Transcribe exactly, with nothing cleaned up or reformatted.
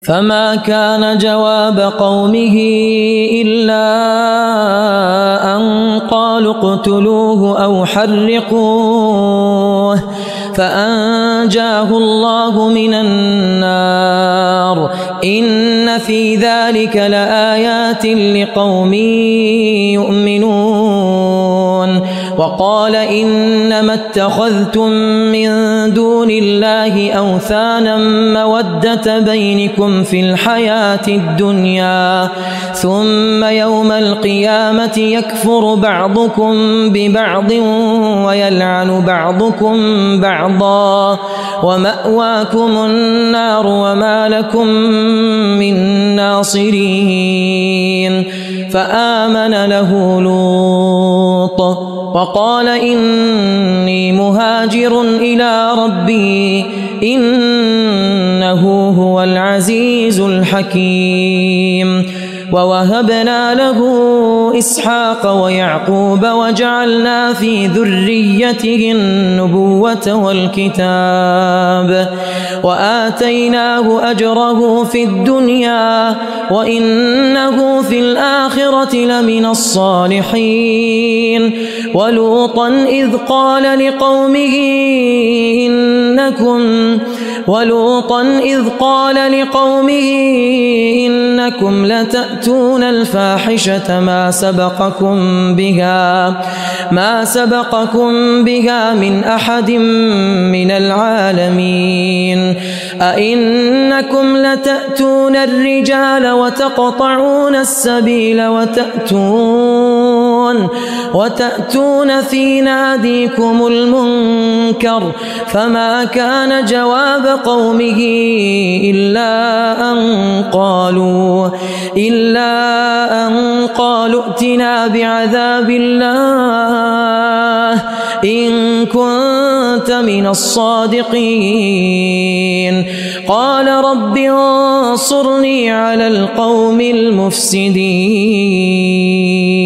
فما كان جواب قومه إلا أن قالوا اقتلوه أو حرقوه فأنجاه الله من النار إن في ذلك لآيات لقوم يؤمنون. وقال إنما اتخذتم من دون الله أوثانا مودة بينكم في الحياة الدنيا ثم يوم القيامة يكفر بعضكم ببعض ويلعن بعضكم بعضا ومأواكم النار وما لكم من ناصرين. فآمن له لوط وقال إني مهاجر إلى ربي إنه هو العزيز الحكيم. ووهبنا له إسحاق ويعقوب وجعلنا في ذريته النبوة والكتاب وآتيناه أجره في الدنيا وإنه في الآخرة لمن الصالحين. ولوطا إذ قال لقومه إنكم ولوطا إذ قال لقومه إنكم لتأتون الفاحشة ما سبقكم بها ما سبقكم بها من أحد من العالمين. أئنكم لتأتون الرجال وتقطعون السبيل وتأتون وتأتون في ناديكم المنكر. فما كان جواب قومه إلا أن قالوا إلا أن قالوا ائتنا بعذاب الله إن كنت من الصادقين. قال رب انصرني على القوم المفسدين.